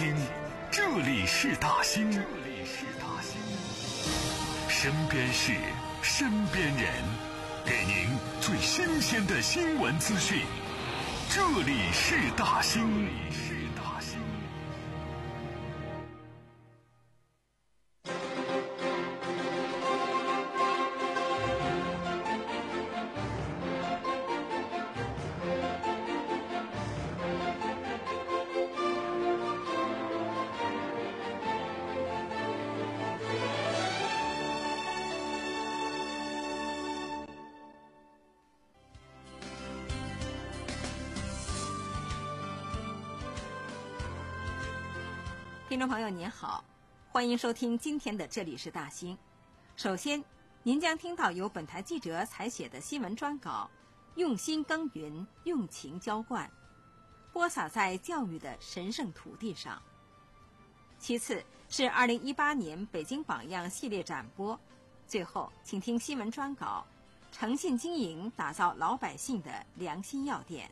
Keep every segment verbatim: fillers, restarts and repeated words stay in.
听，这里是大兴，这里是大兴，身边事，身边人，给您最新鲜的新闻资讯。这里是大兴。 听众朋友您好，欢迎收听今天的这里是大兴。首先，您将听到由本台记者采写的新闻专稿，用心耕耘，用情浇灌，播撒在教育的神圣土地上。其次是二零一八年北京榜样系列展播。最后，请听新闻专稿，诚信经营，打造老百姓的良心药店。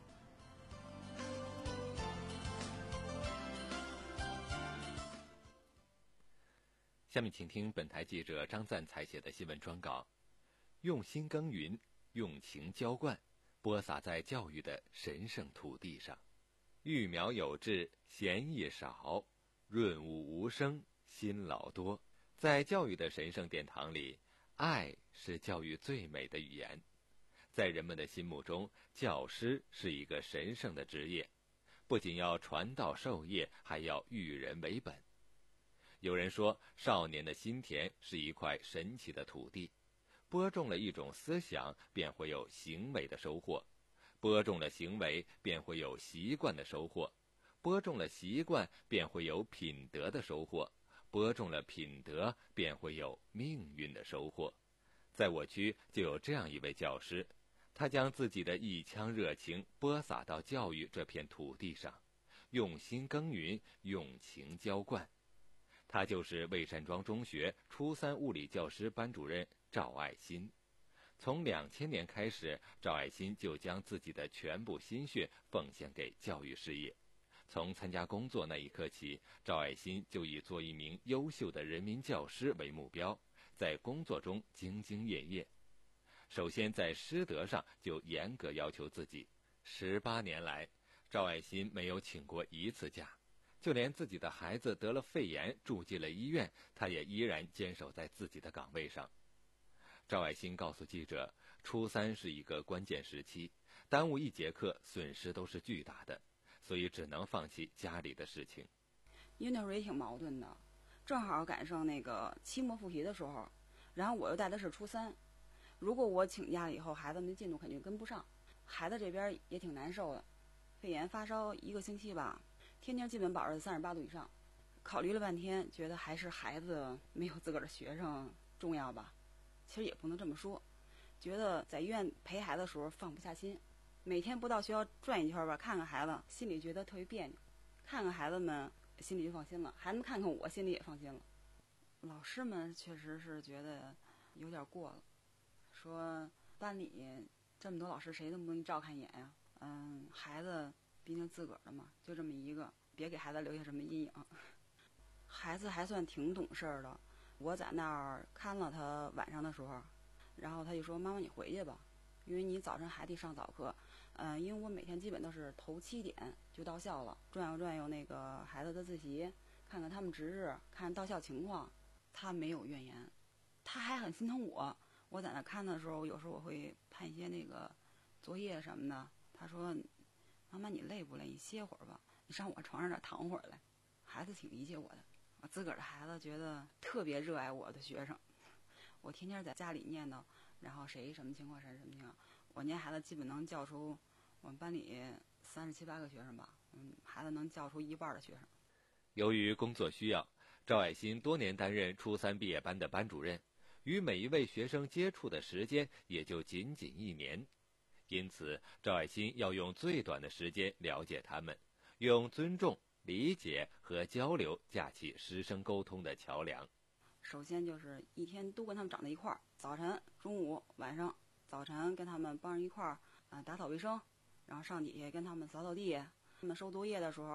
下面请听本台记者张赞采写的新闻专稿，用心耕耘，用情浇灌，播撒在教育的神圣土地上。育苗有志，贤义少，润物无声，辛劳多。在教育的神圣殿堂里，爱是教育最美的语言。在人们的心目中，教师是一个神圣的职业，不仅要传道授业，还要育人为本。有人说，少年的心田是一块神奇的土地，播种了一种思想，便会有行为的收获；播种了行为，便会有习惯的收获；播种了习惯，便会有品德的收获；播种了品德，便会有命运的收获。在我区就有这样一位教师，他将自己的一腔热情播撒到教育这片土地上，用心耕耘，用情浇灌。他就是蔚山庄中学初三物理教师班主任赵爱新。从两千年开始，赵爱新就将自己的全部心血奉献给教育事业。从参加工作那一刻起，赵爱新就以做一名优秀的人民教师为目标，在工作中兢兢业业。首先在师德上就严格要求自己，十八年来，赵爱新没有请过一次假。就连自己的孩子得了肺炎住进了医院，他也依然坚守在自己的岗位上。赵爱新告诉记者，初三是一个关键时期，耽误一节课损失都是巨大的，所以只能放弃家里的事情。 因为那时候也挺矛盾的，正好赶上那个期末复习的时候，然后我又带的是初三，如果我请假了以后，孩子们的进度肯定跟不上，孩子这边也挺难受的，肺炎发烧一个星期吧，天天基本保持三十八度以上。考虑了半天，觉得还是孩子没有自个儿的学生重要吧。其实也不能这么说，觉得在医院陪孩子的时候放不下心，每天不到学校转一圈吧，看看孩子，心里觉得特别别扭。看看孩子们，心里就放心了；孩子们看看我，心里也放心了。老师们确实是觉得有点过了，说班里这么多老师，谁都不能照看一眼呀。嗯，孩子毕竟自个儿的嘛，就这么一个，别给孩子留下什么阴影。孩子还算挺懂事的，我在那儿看了他晚上的时候，然后他就说：“妈妈，你回去吧，因为你早晨还得上早课。”嗯，因为我每天基本都是头七点就到校了，转悠转悠那个孩子的自习，看看他们值日，看到校情况。他没有怨言，他还很心疼我。我在那看的时候，有时候我会判一些那个作业什么的。他说：“妈妈，你累不累？你歇会儿吧，你上我床上这躺会儿来。”孩子挺理解我的，我自个儿的孩子觉得特别热爱我的学生。我天天在家里念叨，然后谁什么情况，谁什么情况。我念孩子基本能叫出我们班里三十七八个学生吧，嗯，孩子能叫出一半的学生。 由于工作需要，赵爱新多年担任初三毕业班的班主任，与每一位学生接触的时间也就仅仅一年。因此，赵爱新要用最短的时间了解他们，用尊重、理解和交流架起师生沟通的桥梁。 首先就是一天都跟他们长在一块儿，早晨、中午、晚上。早晨跟他们帮着一块儿，呃，打扫卫生，然后上底下跟他们扫扫地。他们收作业的时候，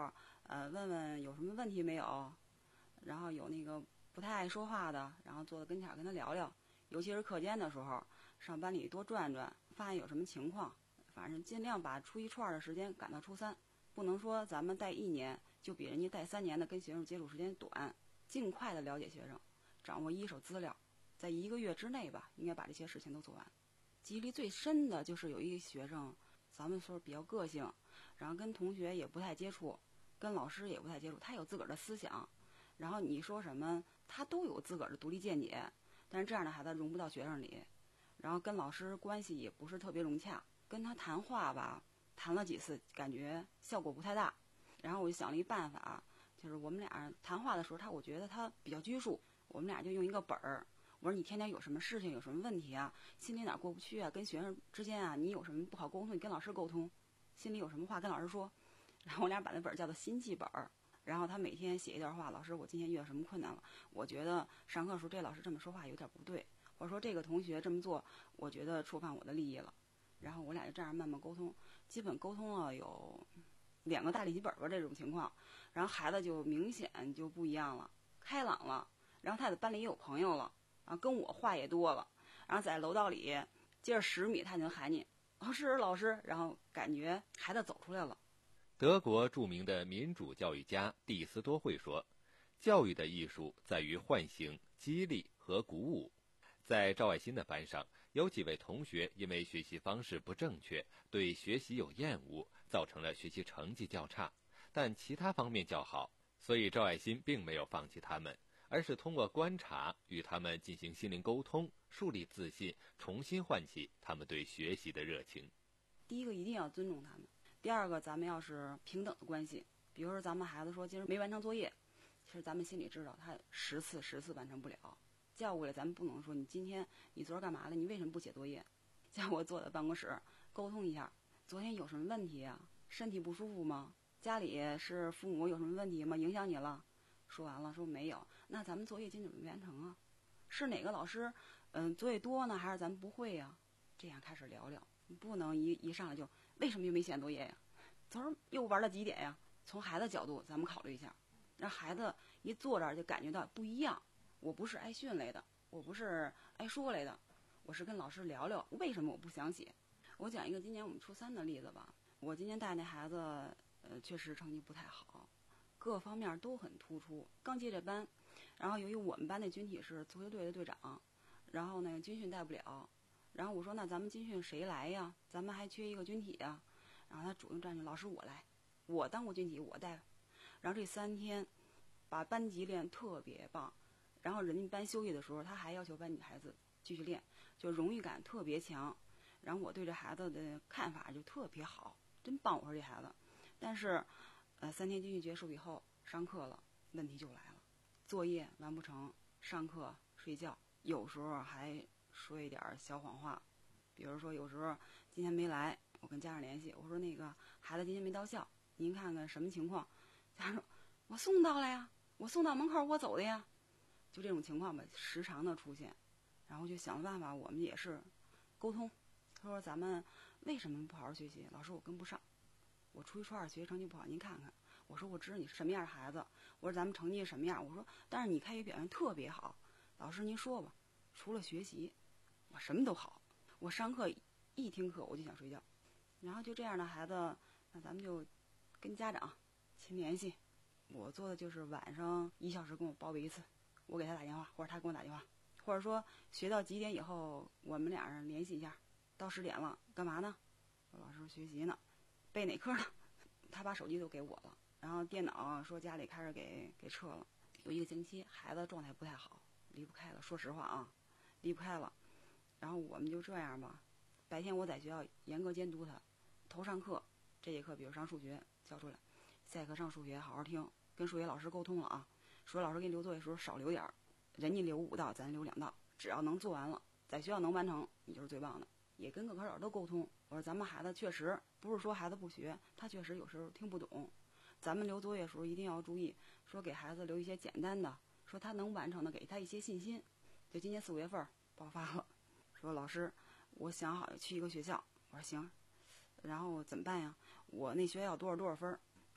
呃，问问有什么问题没有，然后有那个不太爱说话的，然后坐在跟前跟他聊聊，尤其是课间的时候，上班里多转转，发现有什么情况，反正尽量把初一初二的时间赶到初三，不能说咱们带一年就比人家带三年的跟学生接触时间短，尽快的了解学生，掌握一手资料，在一个月之内吧，应该把这些事情都做完。记忆力最深的就是有一个学生，咱们说比较个性，然后跟同学也不太接触，跟老师也不太接触，他有自个儿的思想，然后你说什么他都有自个儿的独立见解，但是这样的孩子融不到学生里，然后跟老师关系也不是特别融洽，跟他谈话吧，谈了几次感觉效果不太大，然后我就想了一办法，就是我们俩谈话的时候，他我觉得他比较拘束，我们俩就用一个本儿，我说你天天有什么事情有什么问题啊，心里哪过不去啊，跟学生之间啊你有什么不好沟通你跟老师沟通，心里有什么话跟老师说，然后我俩把那本叫做心记本儿，然后他每天写一段话，老师我今天遇到什么困难了，我觉得上课的时候这老师这么说话有点不对，或者说这个同学这么做我觉得触犯我的利益了，然后我俩就这样慢慢沟通，基本沟通了有两个大练习本吧这种情况，然后孩子就明显就不一样了，开朗了，然后他在班里也有朋友了，然后跟我话也多了，然后在楼道里接着十米他就能喊你老师老师，然后感觉孩子走出来了。 德国著名的民主教育家蒂斯多会说，教育的艺术在于唤醒、激励和鼓舞。在赵爱新的班上，有几位同学因为学习方式不正确，对学习有厌恶，造成了学习成绩较差，但其他方面较好，所以赵爱新并没有放弃他们，而是通过观察与他们进行心灵沟通，树立自信，重新唤起他们对学习的热情。 第一个一定要尊重他们，第二个咱们要是平等的关系，比如说咱们孩子说今儿没完成作业，其实咱们心里知道他十次十次完成不了，叫过来咱们不能说你今天你昨儿干嘛了，你为什么不写作业，叫我坐在办公室沟通一下，昨天有什么问题啊，身体不舒服吗，家里是父母有什么问题吗，影响你了，说完了说没有，那咱们作业今天怎么没完成啊，是哪个老师嗯作业多呢，还是咱们不会呀、啊？这样开始聊聊，不能一一上来就为什么又没写作业呀，昨儿又玩到几点呀，从孩子角度咱们考虑一下，让孩子一坐这儿就感觉到不一样，我不是挨训来的，我不是挨说来的，我是跟老师聊聊为什么我不想写。我讲一个今年我们初三的例子吧，我今年带那孩子呃确实成绩不太好，各方面都很突出，刚接这班，然后由于我们班那军体是足球队的队长，然后呢军训带不了，然后我说那咱们军训谁来呀，咱们还缺一个军体呀，然后他主动站起，老师我来，我当过军体我带，然后这三天把班级练特别棒，然后人家班休息的时候他还要求班女孩子继续练，就荣誉感特别强，然后我对这孩子的看法就特别好，真棒，我说这孩子，但是呃三天军训结束以后上课了，问题就来了，作业完不成，上课睡觉，有时候还说一点小谎话，比如说有时候今天没来，我跟家长联系，我说那个孩子今天没到校，您看看什么情况，家长说我送到了呀，我送到门口我走的呀，就这种情况吧时常的出现，然后就想办法，我们也是沟通，他说咱们为什么不好好学习，老师我跟不上，我初一初二学习成绩不好您看看，我说我知道你是什么样的孩子，我说咱们成绩什么样，我说但是你开学表现特别好，老师您说吧，除了学习我什么都好，我上课一听课我就想睡觉，然后就这样的孩子，那咱们就跟家长勤联系，我做的就是晚上一小时跟我报备一次，我给他打电话或者他给我打电话，或者说学到几点以后我们俩人联系一下，到十点了干嘛呢，说老师学习呢，背哪科呢，他把手机都给我了，然后电脑说家里开始给给撤了，有一个星期孩子状态不太好，离不开了，说实话啊离不开了，然后我们就这样吧，白天我在学校严格监督他，头上课这节课比如上数学交出来，下课上数学好好听，跟数学老师沟通了啊，数学老师给你留作业的时候少留点儿，人家留五道咱留两道，只要能做完了在学校能完成你就是最棒的，也跟各科老师都沟通，我说咱们孩子确实不是说孩子不学，他确实有时候听不懂，咱们留作业的时候一定要注意，说给孩子留一些简单的，说他能完成的给他一些信心。就今年四五月份爆发了，说老师我想好去一个学校，我说行，然后怎么办呀，我那学校多少多少分，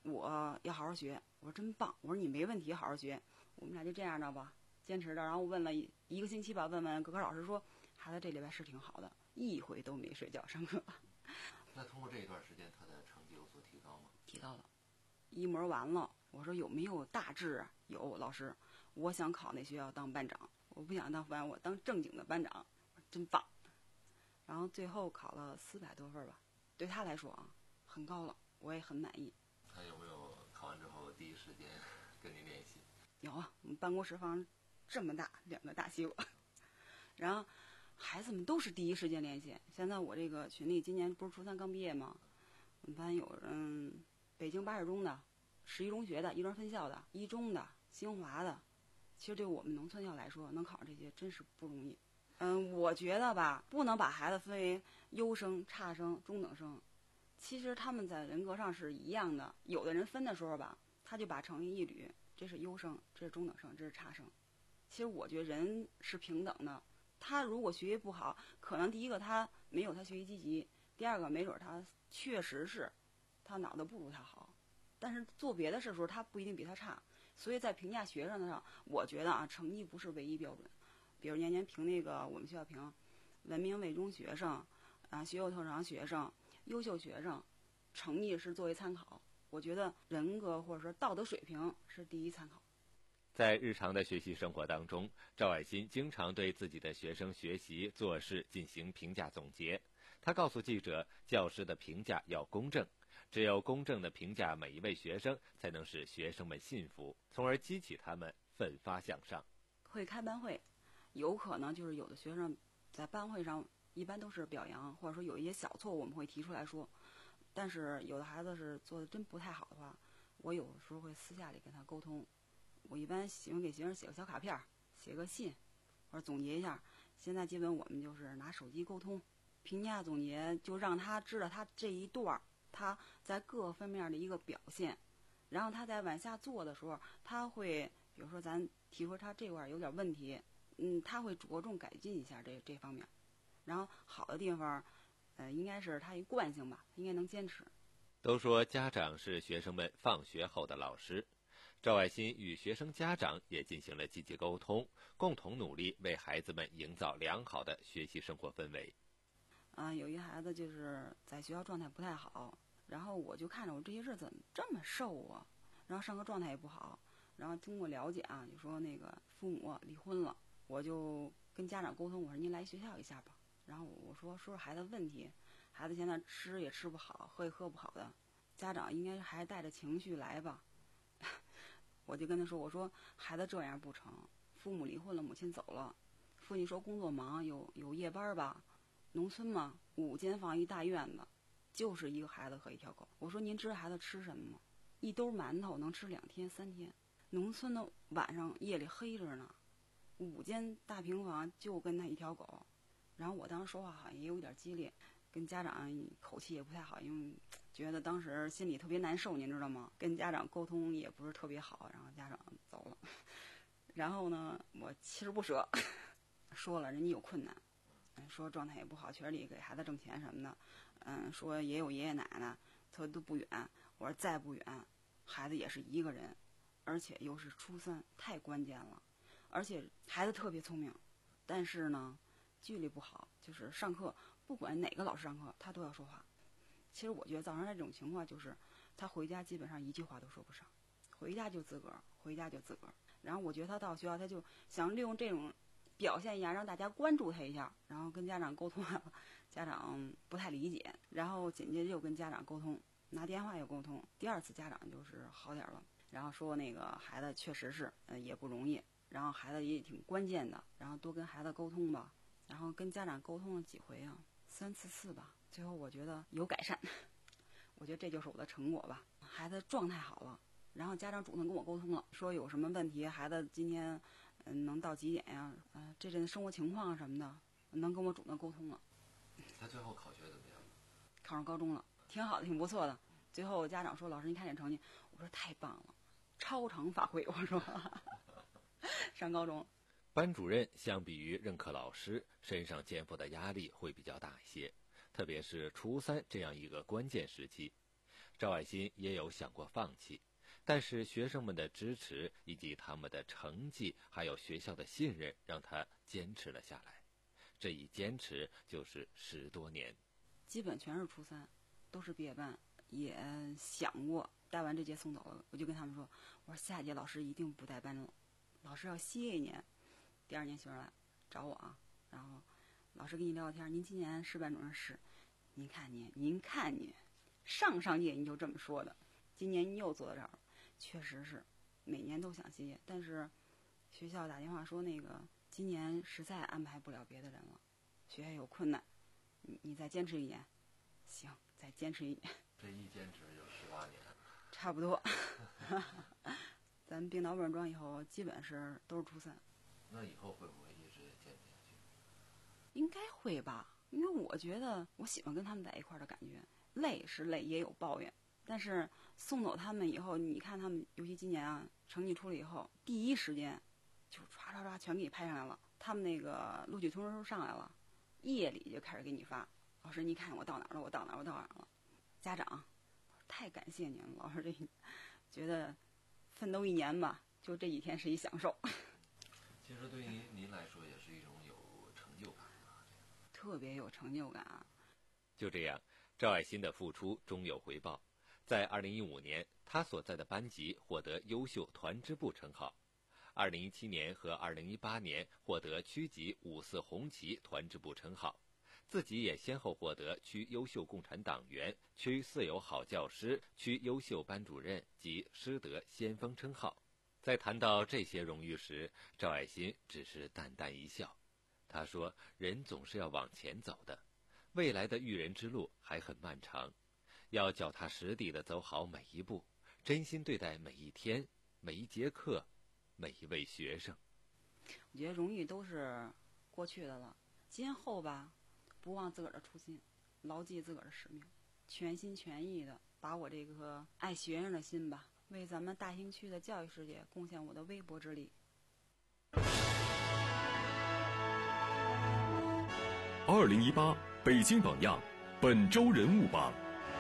我要好好学。我说真棒，我说你没问题，好好学。我们俩就这样的吧，坚持的。然后我问了一一个星期吧，问问各科老师说，孩子这礼拜是挺好的，一回都没睡觉上课。 那通过这一段时间，他的成绩有所提高吗？ 提到了，一模完了，我说有没有大志啊？有，老师，我想考那学校当班长，我不想当副班，我当正经的班长，真棒。然后最后考了四百多分吧，对他来说啊，很高了，我也很满意。 他有没有考完之后第一时间跟您联系？ 有啊，我们办公室房这么大，两个大西瓜，然后孩子们都是第一时间联系。现在我这个群里今年不是初三刚毕业吗？我们班有人北京八十中的、十一中学的、一中分校的、一中的、新华的。其实对我们农村校来说，能考上这些真是不容易。嗯，我觉得吧，不能把孩子分为优生、差生、中等生。其实他们在人格上是一样的。有的人分的时候吧，他就把成绩一捋，这是优生，这是中等生，这是差生。其实我觉得人是平等的。他如果学习不好，可能第一个他没有他学习积极，第二个没准他确实是他脑子不如他好，但是做别的事的时候他不一定比他差。所以在评价学生的上，我觉得啊，成绩不是唯一标准。比如年年评那个我们学校评文明卫中学生啊、学有特长学生、优秀学生，成绩是作为参考。我觉得人格或者说道德水平是第一参考。 在日常的学习生活当中，赵爱新经常对自己的学生学习做事进行评价总结。他告诉记者，教师的评价要公正，只有公正的评价每一位学生，才能使学生们信服，从而激起他们奋发向上。 会开班会，有可能就是有的学生在班会上一般都是表扬，或者说有一些小错误我们会提出来说，但是有的孩子是做的真不太好的话，我有时候会私下里跟他沟通。我一般喜欢给学生写个小卡片，写个信，或者总结一下。现在基本我们就是拿手机沟通，评价总结，就让他知道他这一段他在各方面的一个表现，然后他在往下做的时候，他会比如说咱提出他这块有点问题，嗯，他会着重改进一下这这方面，然后好的地方，呃，应该是他一惯性吧，应该能坚持。 都说家长是学生们放学后的老师。赵爱新与学生家长也进行了积极沟通，共同努力为孩子们营造良好的学习生活氛围。 啊，有一孩子就是在学校状态不太好，然后我就看着我这些日子怎么这么瘦啊，然后上课状态也不好，然后经过了解啊，就说那个父母离婚了，我就跟家长沟通，我说您来学校一下吧，然后我说说说孩子问题，孩子现在吃也吃不好，喝也喝不好的，家长应该还是带着情绪来吧。我就跟他说，我说孩子这样不成，父母离婚了，母亲走了，父亲说工作忙，有有夜班吧，农村嘛，五间房一大院子，就是一个孩子和一条狗。我说您知道孩子吃什么吗？一兜馒头能吃两天三天。农村的晚上夜里黑着呢，五间大平房就跟他一条狗。然后我当时说话好像也有点激烈，跟家长口气也不太好，因为觉得当时心里特别难受，您知道吗？跟家长沟通也不是特别好，然后家长走了。然后呢，我锲而不舍说了，人家有困难，说状态也不好，确实得给孩子挣钱什么的，嗯，说也有爷爷奶奶，他都不远。我说再不远，孩子也是一个人，而且又是初三，太关键了。而且孩子特别聪明，但是呢，纪律不好，就是上课不管哪个老师上课，他都要说话。其实我觉得造成这种情况就是，他回家基本上一句话都说不上，回家就自个儿，回家就自个儿。然后我觉得他到学校，他就想利用这种表现一下，让大家关注他一下，然后跟家长沟通了，家长不太理解，然后紧接着又跟家长沟通，拿电话又沟通，第二次家长就是好点了，然后说那个孩子确实是，呃，也不容易，然后孩子也挺关键的，然后多跟孩子沟通吧，然后跟家长沟通了几回啊，三次四吧，最后我觉得有改善，我觉得这就是我的成果吧，孩子状态好了。然后家长主动跟我沟通了，说有什么问题，孩子今天嗯能到几点呀？嗯、呃，这阵生活情况什么的，能跟我主动沟通了。 他最后考学怎么样？ 考上高中了，挺好的，挺不错的。最后家长说：“老师，您看这成绩。”我说：“太棒了，超常发挥。”我说：“上高中。” 班主任相比于任课老师，身上肩负的压力会比较大一些，特别是初三这样一个关键时期。 赵爱新也有想过放弃，但是学生们的支持以及他们的成绩，还有学校的信任，让他坚持了下来。这一坚持就是十多年， 基本全是初三，都是毕业班。也想过带完这届送走了，我就跟他们说，我说下届老师一定不带班了，老师要歇一年，第二年学生来找我啊，然后老师跟你聊聊天，您今年是班主任是，您看您，您看您，上上届你就这么说的，今年你又坐到这儿了，确实是每年都想歇，但是学校打电话说那个今年实在安排不了别的人了，学业有困难，你你再坚持一年，行，再坚持一年。 这一坚持就十八年， 差不多。咱并到本庄以后，基本是都是初三。 那以后会不会一直坚持下去？ 应该会吧，因为我觉得我喜欢跟他们在一块儿的感觉。累是累，也有抱怨，但是送走他们以后，你看他们，尤其今年啊，成绩出来以后，第一时间就唰唰唰全给你拍上来了。他们那个录取通知书上来了，夜里就开始给你发。老师，你看我到哪儿了？我到哪儿？我到哪儿了？家长，太感谢您了，老师这觉得奋斗一年吧，就这几天是一享受。 其实对于您来说也是一种有成就感啊， 特别有成就感啊。 就这样，赵爱新的付出终有回报。在二零一五年，他所在的班级获得优秀团支部称号；二零一七年和二零一八年获得区级五四红旗团支部称号。自己也先后获得区优秀共产党员、区四有好教师、区优秀班主任及师德先锋称号。在谈到这些荣誉时，赵爱新只是淡淡一笑。他说：“人总是要往前走的，未来的育人之路还很漫长，要脚踏实地地走好每一步，真心对待每一天、每一节课、每一位学生。” 我觉得荣誉都是过去的了，今后吧。不忘自个儿的初心，牢记自个儿的使命，全心全意的把我这个爱学生的心吧，为咱们大兴区的教育世界贡献我的微薄之力。 二零一八北京榜样本周人物榜。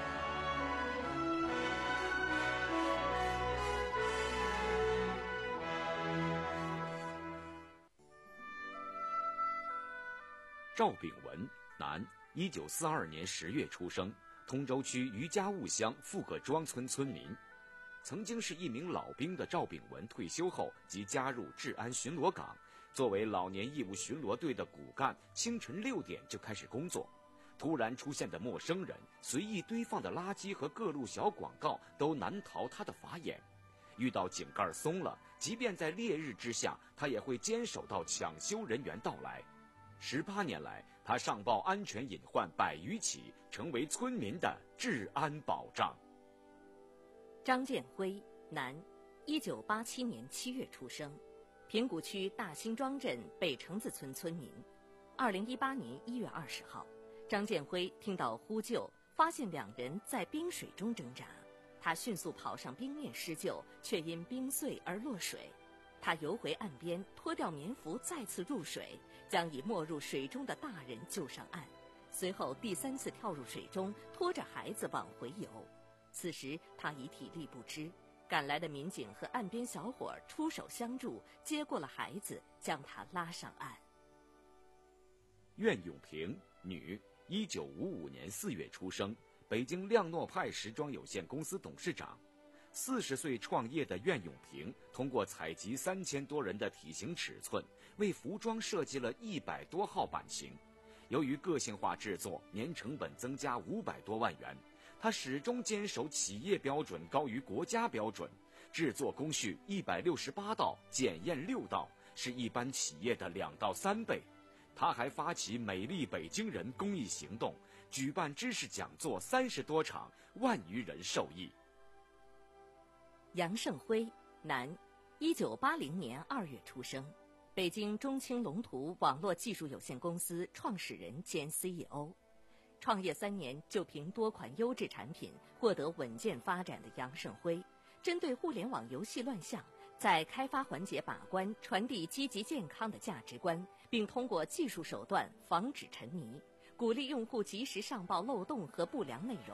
赵炳文，男，一九四二年十月出生，通州区余家务乡富各庄村村民。曾经是一名老兵的赵炳文退休后即加入治安巡逻岗，作为老年义务巡逻队的骨干，清晨六点就开始工作。突然出现的陌生人、随意堆放的垃圾和各路小广告都难逃他的法眼。遇到井盖松了，即便在烈日之下，他也会坚守到抢修人员到来。十八年来，他上报安全隐患百余起，成为村民的治安保障。 张建辉，男，一九八七年七月出生，平谷区大辛庄镇北城子村村民。二零一八年一月二十号，张建辉听到呼救，发现两人在冰水中挣扎，他迅速跑上冰面施救，却因冰碎而落水。他游回岸边，脱掉棉服，再次入水，将已没入水中的大人救上岸。随后第三次跳入水中，拖着孩子往回游。此时他已体力不支，赶来的民警和岸边小伙出手相助，接过了孩子，将他拉上岸。 苑永平，女，一九五五年四月出生，北京亮诺派时装有限公司董事长。四十岁创业的苑永平，通过采集三千多人的体型尺寸，为服装设计了一百多号版型。由于个性化制作，年成本增加五百多万元。他始终坚守企业标准高于国家标准，制作工序一百六十八道，检验六道，是一般企业的两到三倍。他还发起美丽北京人公益行动，举办知识讲座三十多场，万余人受益。 杨胜辉，男，一九八零年二月出生，北京中青龙图网络技术有限公司创始人兼 C E O。创业三年就凭多款优质产品获得稳健发展的杨胜辉，针对互联网游戏乱象，在开发环节把关，传递积极健康的价值观，并通过技术手段防止沉迷，鼓励用户及时上报漏洞和不良内容，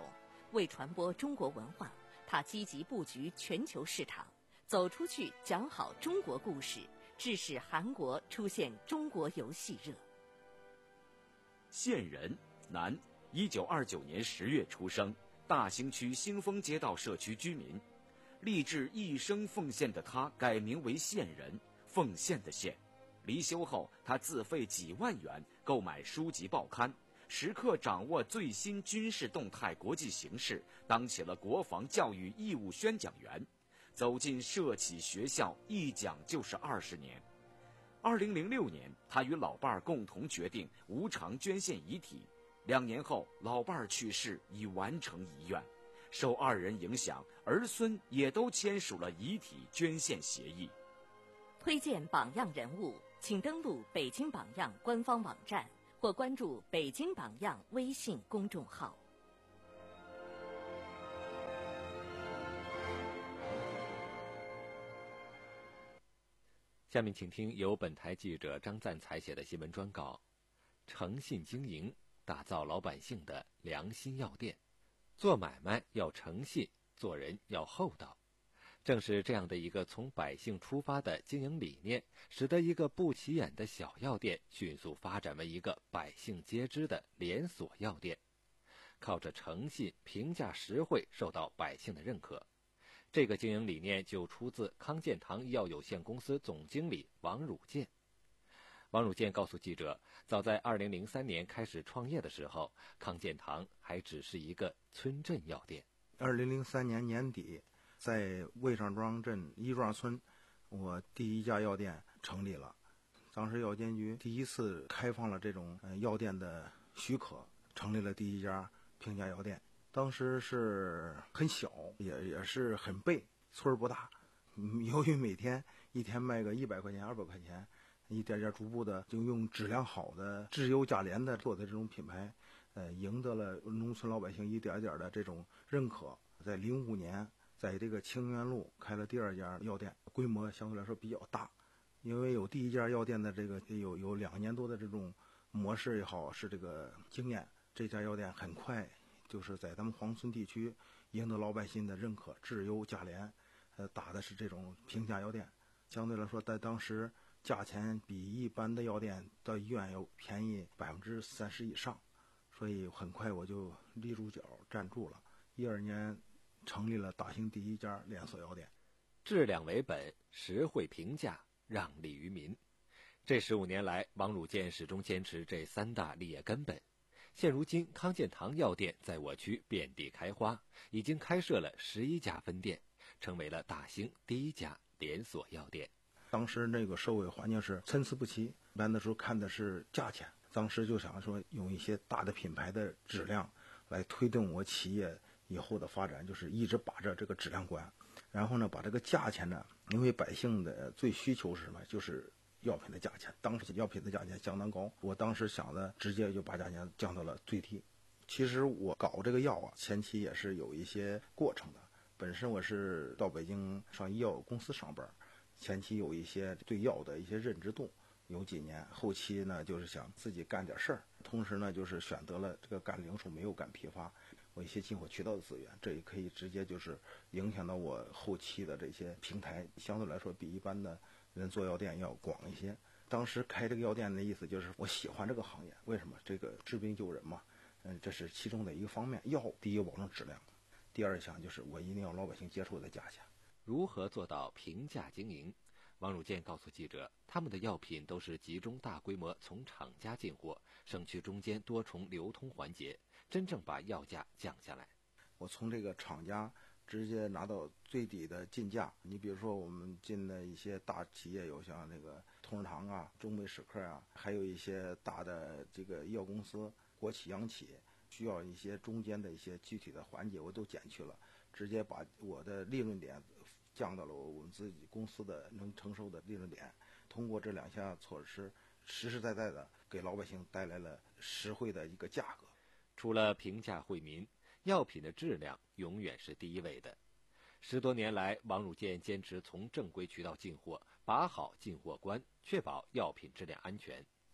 为传播中国文化，他积极布局全球市场，走出去讲好中国故事，致使韩国出现中国游戏热。 县人，男，一九二九年十月出生，大兴区兴丰街道社区居民。立志一生奉献的他改名为县人，奉献的献。离休后，他自费几万元购买书籍报刊，时刻掌握最新军事动态国际形势，当起了国防教育义务宣讲员。走进社企学校，一讲就是二十年。二零零六年，他与老伴儿共同决定无偿捐献遗体。两年后，老伴儿去世，已完成遗愿。受二人影响，儿孙也都签署了遗体捐献协议。 推荐榜样人物，请登录北京榜样官方网站或关注北京榜样微信公众号。 下面请听由本台记者张赞采写的新闻专稿：诚信经营，打造老百姓的良心药店。做买卖要诚信，做人要厚道。正是这样的一个从百姓出发的经营理念，使得一个不起眼的小药店迅速发展为一个百姓皆知的连锁药店。靠着诚信、评价实惠，受到百姓的认可。这个经营理念就出自康健堂医药有限公司总经理王汝建。王汝建告诉记者，早在二零零三年开始创业的时候，康健堂还只是一个村镇药店。 二零零三年年底，在魏上庄镇一庄村，我第一家药店成立了。当时药监局第一次开放了这种呃药店的许可，成立了第一家平价药店。当时是很小，也也是很背，村儿不大。由于每天一天卖个一百块钱、二百块钱，一点点逐步的就用质量好的质优价廉的做的这种品牌，呃，赢得了农村老百姓一点点的这种认可。在零五年，在这个清源路开了第二家药店，规模相对来说比较大。因为有第一家药店的这个有有两年多的这种模式也好，是这个经验，这家药店很快就是在咱们黄村地区赢得老百姓的认可，质优价廉，呃，打的是这种平价药店。相对来说，在当时价钱比一般的药店到医院要便宜百分之三十以上，所以很快我就立住脚站住了。一二年成立了大兴第一家连锁药店。 质量为本，实惠平价，让利于民。这十五年来，王汝建始终坚持这三大立业根本。现如今，康健堂药店在我区遍地开花，已经开设了十一家分店，成为了大兴第一家连锁药店。 当时那个社会环境是参差不齐，一般的时候看的是价钱，当时就想说用一些大的品牌的质量来推动我企业以后的发展，就是一直把着这个质量关，然后呢把这个价钱呢，因为百姓的最需求是什么，就是药品的价钱。当时药品的价钱相当高，我当时想的直接就把价钱降到了最低。其实我搞这个药啊，前期也是有一些过程的。本身我是到北京上医药公司上班，前期有一些对药的一些认知度，有几年，后期呢就是想自己干点事儿，同时呢就是选择了这个干零售没有干批发，我一些进货渠道的资源，这也可以直接就是影响到我后期的这些平台，相对来说比一般的人做药店要广一些。当时开这个药店的意思就是我喜欢这个行业，为什么？这个治病救人嘛，嗯，这是其中的一个方面。药第一保证质量，第二项就是我一定要老百姓接受的价钱。 如何做到平价经营？王汝建告诉记者，他们的药品都是集中大规模从厂家进货，省去中间多重流通环节，真正把药价降下来。 我从这个厂家直接拿到最低的进价。你比如说我们进的一些大企业，有像那个同仁堂啊、中美史克啊，还有一些大的这个医药公司、国企、央企，需要一些中间的一些具体的环节我都减去了，直接把我的利润点降到了我们自己公司的能承受的利润点。通过这两项措施，实实在在的给老百姓带来了实惠的一个价格。 除了平价惠民，药品的质量永远是第一位的。十多年来，王汝建坚持从正规渠道进货，把好进货关，确保药品质量安全。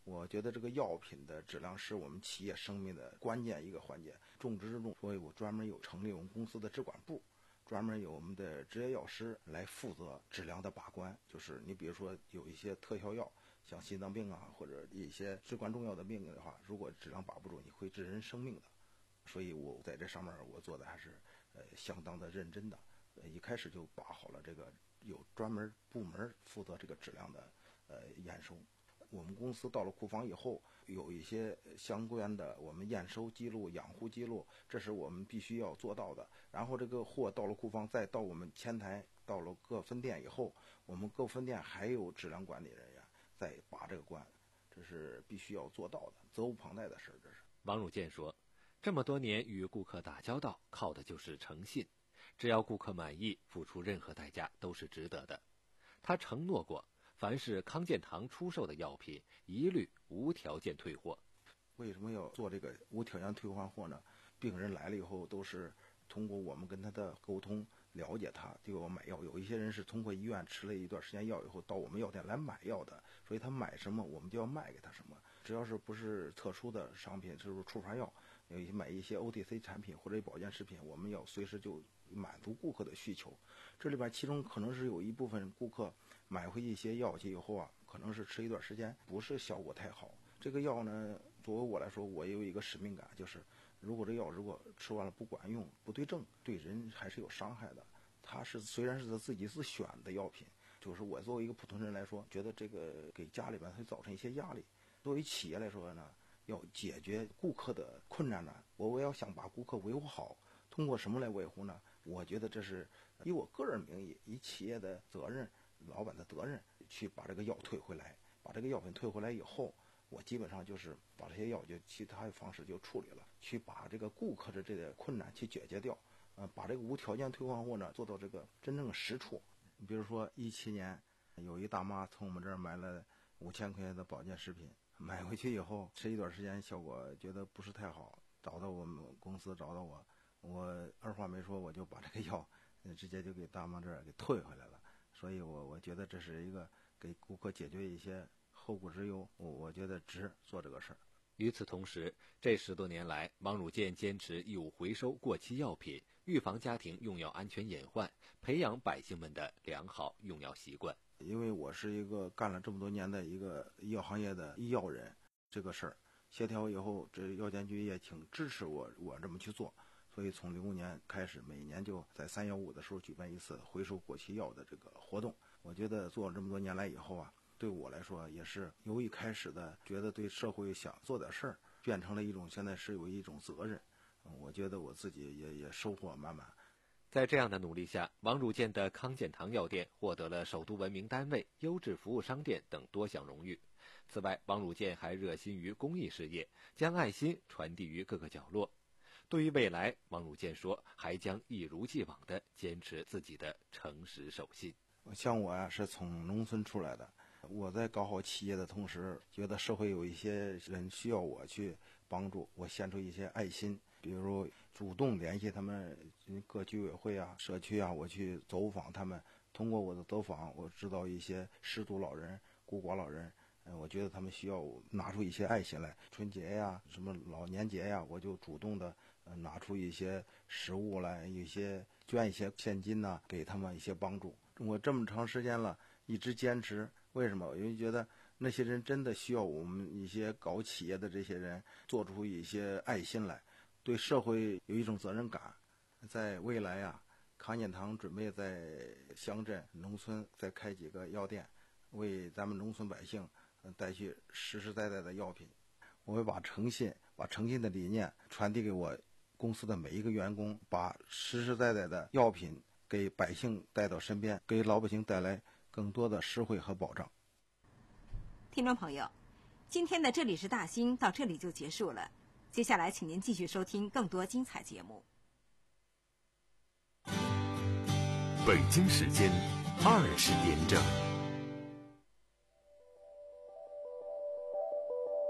我觉得这个药品的质量是我们企业生命的关键一个环节，重中之重。所以我专门有成立我们公司的质管部，专门有我们的执业药师来负责质量的把关。就是你比如说有一些特效药，像心脏病啊，或者一些至关重要的病的话，如果质量把不住，你会致人生命的。所以我在这上面我做的还是呃相当的认真的，呃一开始就把好了这个有专门部门负责这个质量的呃验收。我们公司到了库房以后，有一些相关的我们验收记录、养护记录，这是我们必须要做到的。然后这个货到了库房，再到我们前台，到了各分店以后，我们各分店还有质量管理人员在把这个关，这是必须要做到的，责无旁贷的事。这是王汝健说，这么多年与顾客打交道，靠的就是诚信，只要顾客满意，付出任何代价都是值得的。他承诺过，凡是康健堂出售的药品，一律无条件退货。 为什么要做这个无条件退换货呢？病人来了以后，都是通过我们跟他的沟通，了解他就要买药。有一些人是通过医院吃了一段时间药以后，到我们药店来买药的，所以他买什么，我们就要卖给他什么。只要是不是特殊的商品，就是处方药，有一些买一些 O T C 产品或者保健食品，我们要随时就满足顾客的需求。这里边其中可能是有一部分顾客买回一些药剂以后啊，可能是吃一段时间不是效果太好。这个药呢，作为我来说，我有一个使命感，就是如果这药如果吃完了不管用、不对症，对人还是有伤害的。它是虽然是他自己自选的药品，就是我作为一个普通人来说，觉得这个给家里边会造成一些压力。作为企业来说呢，要解决顾客的困难呢，我我要想把顾客维护好，通过什么来维护呢？我觉得这是以我个人名义，以企业的责任、老板的责任去把这个药退回来。把这个药品退回来以后，我基本上就是把这些药就其他的方式就处理了，去把这个顾客的这个困难去解决掉。呃，把这个无条件退换货呢做到这个真正的实处。你比如说一七年，有一大妈从我们这儿买了五千块钱的保健食品，买回去以后吃一段时间，效果觉得不是太好，找到我们公司找到我，我二话没说，我就把这个药直接就给大妈这儿给退回来了。所以我我觉得这是一个给顾客解决一些后顾之忧，我我觉得值做这个事儿。 与此同时，这十多年来，王汝健坚持义务回收过期药品，预防家庭用药安全隐患，培养百姓们的良好用药习惯。 因为我是一个干了这么多年的一个医药行业的医药人，这个事儿协调以后，这药监局也挺支持我我这么去做。所以从零五年开始，每年就在三幺五的时候举办一次回收过期药的这个活动。我觉得做了这么多年来以后啊，对我来说也是由一开始的觉得对社会想做点事儿，变成了一种现在是有一种责任。我觉得我自己也也收获满满。 在这样的努力下，王汝健的康健堂药店获得了首都文明单位、优质服务商店等多项荣誉。此外，王汝健还热心于公益事业，将爱心传递于各个角落。对于未来，王汝健说，还将一如既往地坚持自己的诚实守信。 像我呀、啊，是从农村出来的，我在搞好企业的同时，觉得社会有一些人需要我去帮助，我献出一些爱心，比如主动联系他们各居委会啊、社区啊，我去走访他们。通过我的走访，我知道一些失独老人、孤寡老人，嗯，我觉得他们需要拿出一些爱心来。春节呀、什么老年节呀，我就主动的呃拿出一些食物来，一些捐一些现金呐、啊，给他们一些帮助。我这么长时间了，一直坚持，为什么？因为觉得那些人真的需要我们一些搞企业的这些人做出一些爱心来，对社会有一种责任感。在未来呀、啊，康健堂准备在乡镇、农村再开几个药店，为咱们农村百姓带去实实在在的药品。我会把诚信、把诚信的理念传递给我公司的每一个员工，把实实在在的药品给百姓带到身边，给老百姓带来更多的实惠和保障。 听众朋友，今天的这里是大兴到这里就结束了，接下来请您继续收听更多精彩节目。 北京时间二十点整。